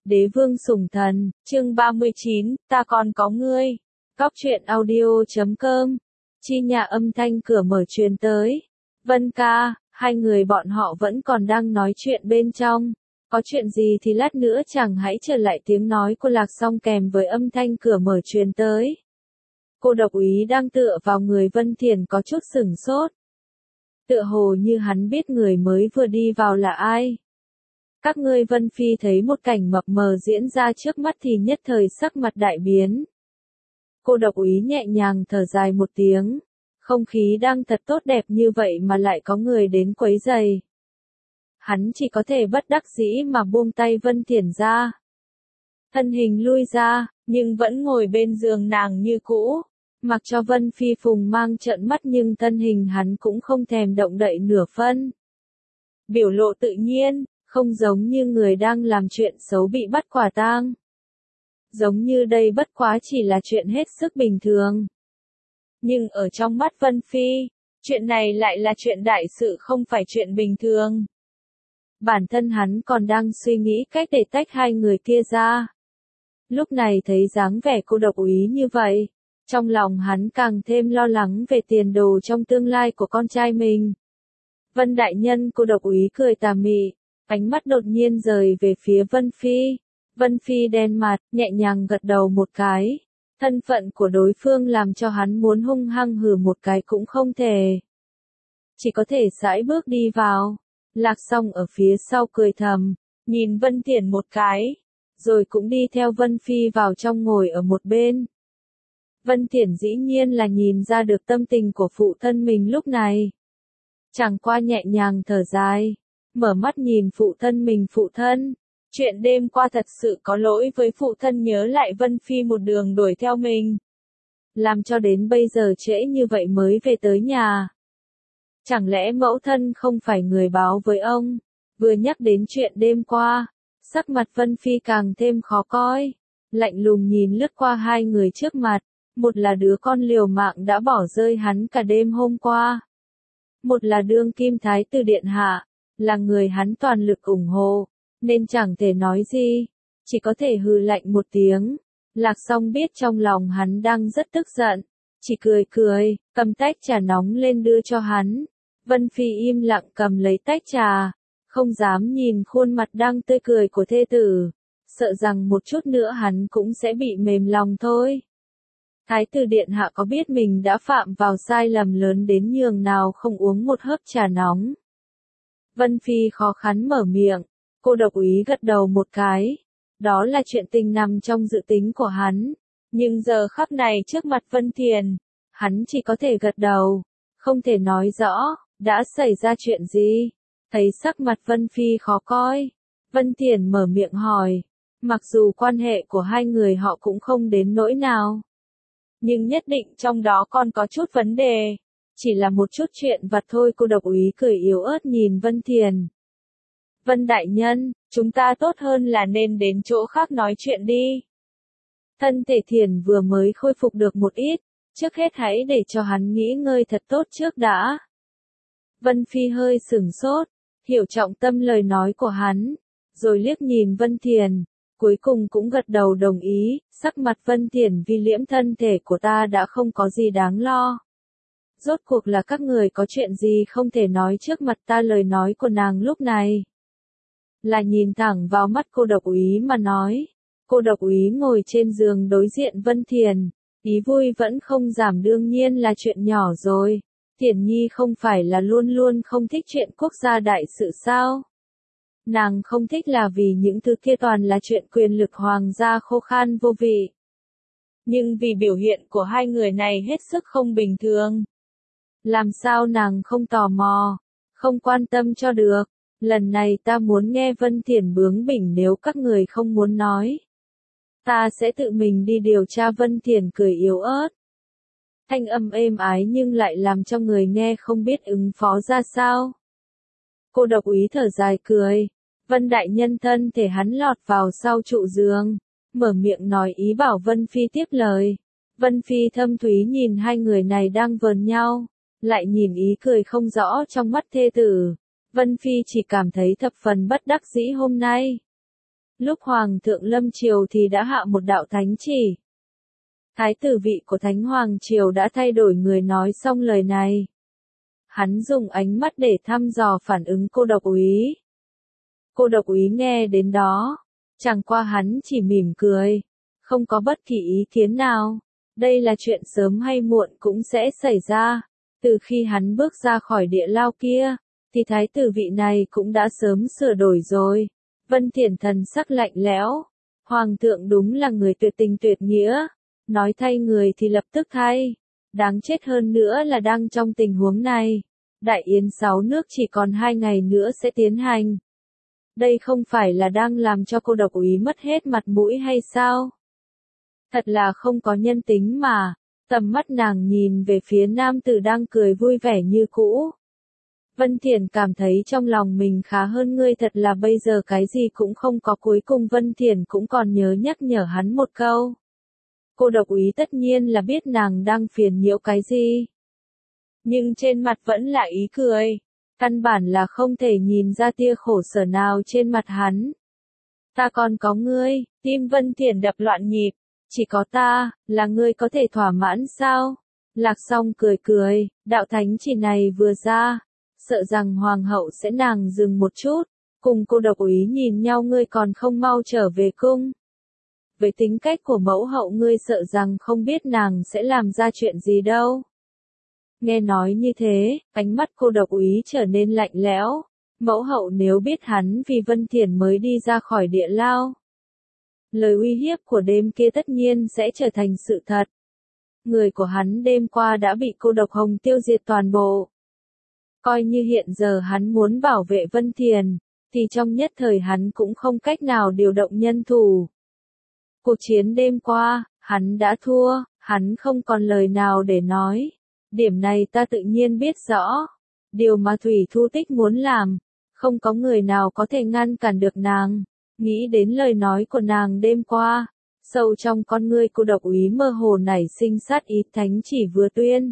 Đế vương sủng thần, chương 39, ta còn có ngươi. Góc truyện audio.com. Chi nhà âm thanh cửa mở truyền tới. Vân ca, hai người bọn họ vẫn còn đang nói chuyện bên trong. Có chuyện gì thì lát nữa chẳng hãy trở lại, tiếng nói của Lạc Song kèm với âm thanh cửa mở truyền tới. Cô độc úy đang tựa vào người Vân Thiển có chút sửng sốt. Tựa hồ như hắn biết người mới vừa đi vào là ai. Các ngươi. Vân Phi thấy một cảnh mập mờ diễn ra trước mắt thì nhất thời sắc mặt đại biến. Cô độc úy nhẹ nhàng thở dài một tiếng. Không khí đang thật tốt đẹp như vậy mà lại có người đến quấy rầy. Hắn chỉ có thể bất đắc dĩ mà buông tay Vân Thiển ra. Thân hình lui ra, nhưng vẫn ngồi bên giường nàng như cũ. Mặc cho Vân Phi phùng mang trợn mắt nhưng thân hình hắn cũng không thèm động đậy nửa phân. Biểu lộ tự nhiên, không giống như người đang làm chuyện xấu bị bắt quả tang. Giống như đây bất quá chỉ là chuyện hết sức bình thường. Nhưng ở trong mắt Vân Phi, chuyện này lại là chuyện đại sự, không phải chuyện bình thường. Bản thân hắn còn đang suy nghĩ cách để tách hai người kia ra. Lúc này thấy dáng vẻ cô độc úy như vậy, trong lòng hắn càng thêm lo lắng về tiền đồ trong tương lai của con trai mình. Vân đại nhân, cô độc úy cười tà mị, ánh mắt đột nhiên rời về phía Vân Phi. Vân Phi đen mặt, nhẹ nhàng gật đầu một cái. Thân phận của đối phương làm cho hắn muốn hung hăng hừ một cái cũng không thể. Chỉ có thể sải bước đi vào. Lạc Song ở phía sau cười thầm, nhìn Vân Thiển một cái, rồi cũng đi theo Vân Phi vào trong ngồi ở một bên. Vân Thiển dĩ nhiên là nhìn ra được tâm tình của phụ thân mình lúc này. Chẳng qua nhẹ nhàng thở dài, mở mắt nhìn phụ thân mình. Phụ thân, chuyện đêm qua thật sự có lỗi với phụ thân, nhớ lại Vân Phi một đường đuổi theo mình. Làm cho đến bây giờ trễ như vậy mới về tới nhà. Chẳng lẽ mẫu thân không phải người báo với ông? Vừa nhắc đến chuyện đêm qua, sắc mặt Vân Phi càng thêm khó coi. Lạnh lùng nhìn lướt qua hai người trước mặt. Một là đứa con liều mạng đã bỏ rơi hắn cả đêm hôm qua. Một là đương kim thái tử điện hạ, là người hắn toàn lực ủng hộ, nên chẳng thể nói gì, chỉ có thể hừ lạnh một tiếng. Lạc Song biết trong lòng hắn đang rất tức giận, chỉ cười cười, cầm tách trà nóng lên đưa cho hắn. Vân Phi im lặng cầm lấy tách trà, không dám nhìn khuôn mặt đang tươi cười của thê tử, sợ rằng một chút nữa hắn cũng sẽ bị mềm lòng thôi. Thái tử điện hạ có biết mình đã phạm vào sai lầm lớn đến nhường nào không uống một hớp trà nóng? Vân Phi khó khăn mở miệng, cô độc úy gật đầu một cái. Đó là chuyện tình nằm trong dự tính của hắn, nhưng giờ khắc này trước mặt Vân Thiển, hắn chỉ có thể gật đầu, không thể nói rõ, đã xảy ra chuyện gì. Thấy sắc mặt Vân Phi khó coi, Vân Thiển mở miệng hỏi, mặc dù quan hệ của hai người họ cũng không đến nỗi nào. Nhưng nhất định trong đó còn có chút vấn đề. Chỉ là một chút chuyện vặt thôi. Cô độc úy cười yếu ớt nhìn Vân Thiển. Vân đại nhân, chúng ta tốt hơn là nên đến chỗ khác nói chuyện đi. Thân thể Thiển vừa mới khôi phục được một ít. Trước hết hãy để cho hắn nghỉ ngơi thật tốt trước đã. Vân Phi hơi sửng sốt, hiểu trọng tâm lời nói của hắn, rồi liếc nhìn Vân Thiển. Cuối cùng cũng gật đầu đồng ý, sắc mặt Vân Thiển vi liễm, thân thể của ta đã không có gì đáng lo. Rốt cuộc là các người có chuyện gì không thể nói trước mặt ta? Lời nói của nàng lúc này là nhìn thẳng vào mắt cô độc úy mà nói. Cô độc úy ngồi trên giường đối diện Vân Thiển, ý vui vẫn không giảm. Đương nhiên là chuyện nhỏ rồi. Thiển nhi không phải là luôn luôn không thích chuyện quốc gia đại sự sao? Nàng không thích là vì những thứ kia toàn là chuyện quyền lực hoàng gia khô khan vô vị. Nhưng vì biểu hiện của hai người này hết sức không bình thường. Làm sao nàng không tò mò, không quan tâm cho được. Lần này ta muốn nghe. Vân Thiển bướng bỉnh, nếu các người không muốn nói, ta sẽ tự mình đi điều tra. Vân Thiển cười yếu ớt. Thanh âm êm ái nhưng lại làm cho người nghe không biết ứng phó ra sao. Cô độc úy thở dài cười. Vân đại nhân, thân thể hắn lọt vào sau trụ giường, mở miệng nói ý bảo Vân Phi tiếp lời. Vân Phi thâm thúy nhìn hai người này đang vờn nhau, lại nhìn ý cười không rõ trong mắt thê tử. Vân Phi chỉ cảm thấy thập phần bất đắc dĩ hôm nay. Lúc Hoàng thượng lâm triều thì đã hạ một đạo thánh chỉ. Thái tử vị của Thánh Hoàng triều đã thay đổi người nói xong lời này. Hắn dùng ánh mắt để thăm dò phản ứng cô độc úy. Cô độc úy nghe đến đó, chẳng qua hắn chỉ mỉm cười, không có bất kỳ ý kiến nào. Đây là chuyện sớm hay muộn cũng sẽ xảy ra. Từ khi hắn bước ra khỏi địa lao kia, thì thái tử vị này cũng đã sớm sửa đổi rồi. Vân Thiển thần sắc lạnh lẽo. Hoàng thượng đúng là người tuyệt tình tuyệt nghĩa. Nói thay người thì lập tức thay. Đáng chết hơn nữa là đang trong tình huống này. Đại yến 6 nước chỉ còn 2 ngày nữa sẽ tiến hành. Đây không phải là đang làm cho cô độc úy mất hết mặt mũi hay sao? Thật là không có nhân tính mà. Tầm mắt nàng nhìn về phía nam tử đang cười vui vẻ như cũ. Vân Thiển cảm thấy trong lòng mình khá hơn ngươi, thật là bây giờ cái gì cũng không có. Cuối cùng Vân Thiển cũng còn nhớ nhắc nhở hắn một câu. Cô độc úy tất nhiên là biết nàng đang phiền nhiễu cái gì. Nhưng trên mặt vẫn là ý cười. Căn bản là không thể nhìn ra tia khổ sở nào trên mặt hắn. Ta còn có ngươi, tim Vân Thiển đập loạn nhịp. Chỉ có ta, là ngươi có thể thỏa mãn sao? Lạc Song cười cười, đạo thánh chỉ này vừa ra. Sợ rằng hoàng hậu sẽ nàng dừng một chút. Cùng cô độc úy nhìn nhau, ngươi còn không mau trở về cung. Với tính cách của mẫu hậu ngươi sợ rằng không biết nàng sẽ làm ra chuyện gì đâu. Nghe nói như thế, ánh mắt cô độc úy trở nên lạnh lẽo. Mẫu hậu nếu biết hắn vì Vân Thiển mới đi ra khỏi địa lao. Lời uy hiếp của đêm kia tất nhiên sẽ trở thành sự thật. Người của hắn đêm qua đã bị cô độc hồng tiêu diệt toàn bộ. Coi như hiện giờ hắn muốn bảo vệ Vân Thiển, thì trong nhất thời hắn cũng không cách nào điều động nhân thủ. Cuộc chiến đêm qua, hắn đã thua, hắn không còn lời nào để nói. Điểm này ta tự nhiên biết rõ. Điều mà Thủy Thu Tích muốn làm, không có người nào có thể ngăn cản được nàng. Nghĩ đến lời nói của nàng đêm qua, sâu trong con ngươi cô độc úy mơ hồ nảy sinh sát ý. Thánh chỉ vừa tuyên,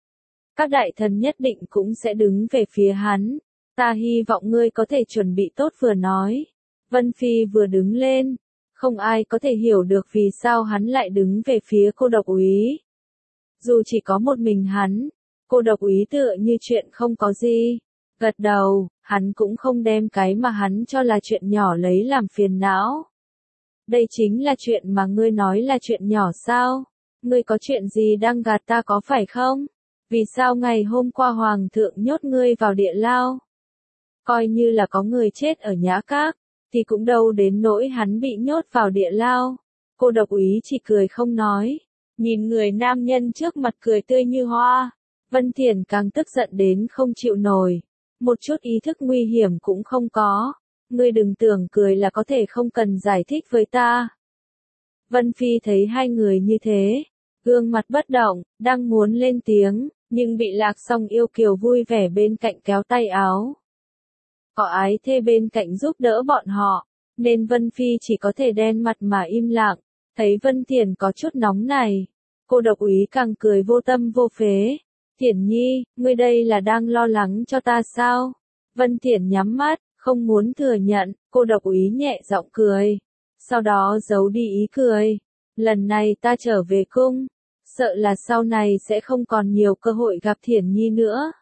các đại thần nhất định cũng sẽ đứng về phía hắn. Ta hy vọng ngươi có thể chuẩn bị tốt. Vừa nói, Vân Phi vừa đứng lên. Không ai có thể hiểu được vì sao hắn lại đứng về phía cô độc úy. Dù chỉ có một mình hắn, cô độc úy tựa như chuyện không có gì. Gật đầu, hắn cũng không đem cái mà hắn cho là chuyện nhỏ lấy làm phiền não. Đây chính là chuyện mà ngươi nói là chuyện nhỏ sao? Ngươi có chuyện gì đang gạt ta có phải không? Vì sao ngày hôm qua hoàng thượng nhốt ngươi vào địa lao? Coi như là có người chết ở Nhã Các, thì cũng đâu đến nỗi hắn bị nhốt vào địa lao. Cô độc úy chỉ cười không nói. Nhìn người nam nhân trước mặt cười tươi như hoa. Vân Thiển càng tức giận đến không chịu nổi. Một chút ý thức nguy hiểm cũng không có. Ngươi đừng tưởng cười là có thể không cần giải thích với ta. Vân Phi thấy hai người như thế, gương mặt bất động, đang muốn lên tiếng, nhưng bị Lạc Song yêu kiều vui vẻ bên cạnh kéo tay áo. Có ái thê bên cạnh giúp đỡ bọn họ, nên Vân Phi chỉ có thể đen mặt mà im lặng. Thấy Vân Thiển có chút nóng này, cô độc úy càng cười vô tâm vô phế. Thiển nhi, ngươi đây là đang lo lắng cho ta sao? Vân Thiển nhắm mắt, không muốn thừa nhận. Cô độc úy nhẹ giọng cười, sau đó giấu đi ý cười. Lần này ta trở về cung, sợ là sau này sẽ không còn nhiều cơ hội gặp Thiển nhi nữa.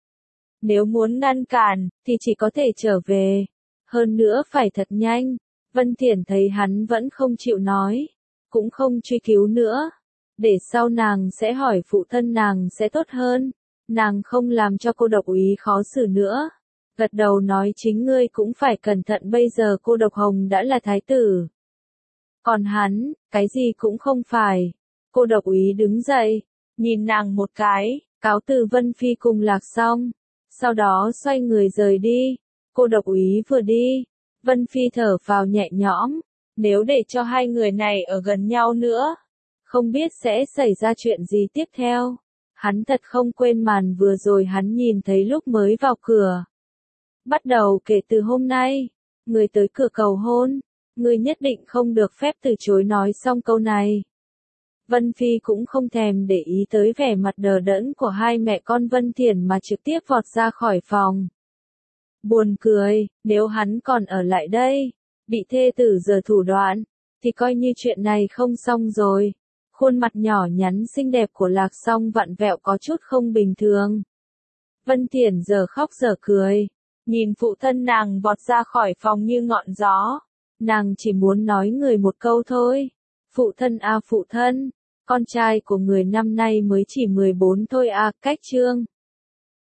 Nếu muốn ngăn cản, thì chỉ có thể trở về. Hơn nữa phải thật nhanh. Vân Thiển thấy hắn vẫn không chịu nói, cũng không truy cứu nữa. Để sau nàng sẽ hỏi phụ thân nàng sẽ tốt hơn. Nàng không làm cho cô độc úy khó xử nữa. Gật đầu nói chính ngươi cũng phải cẩn thận, bây giờ cô độc hồng đã là thái tử. Còn hắn, cái gì cũng không phải. Cô độc úy đứng dậy, nhìn nàng một cái, cáo từ Vân Phi cùng Lạc Song. Sau đó xoay người rời đi. Cô độc úy vừa đi, Vân Phi thở phào nhẹ nhõm. Nếu để cho hai người này ở gần nhau nữa, không biết sẽ xảy ra chuyện gì tiếp theo. Hắn thật không quên màn vừa rồi hắn nhìn thấy lúc mới vào cửa. Bắt đầu kể từ hôm nay, người tới cửa cầu hôn, người nhất định không được phép từ chối. Nói xong câu này, Vân Phi cũng không thèm để ý tới vẻ mặt đờ đẫn của hai mẹ con Vân Thiển mà trực tiếp vọt ra khỏi phòng. Buồn cười, nếu hắn còn ở lại đây, bị thê tử giở thủ đoạn, thì coi như chuyện này không xong rồi. Khuôn mặt nhỏ nhắn xinh đẹp của Lạc Song vặn vẹo có chút không bình thường. Vân Thiển giờ khóc giờ cười, nhìn phụ thân nàng vọt ra khỏi phòng như ngọn gió. Nàng chỉ muốn nói người một câu thôi. Phụ thân à phụ thân, con trai của người năm nay mới chỉ 14 thôi à, cách chương.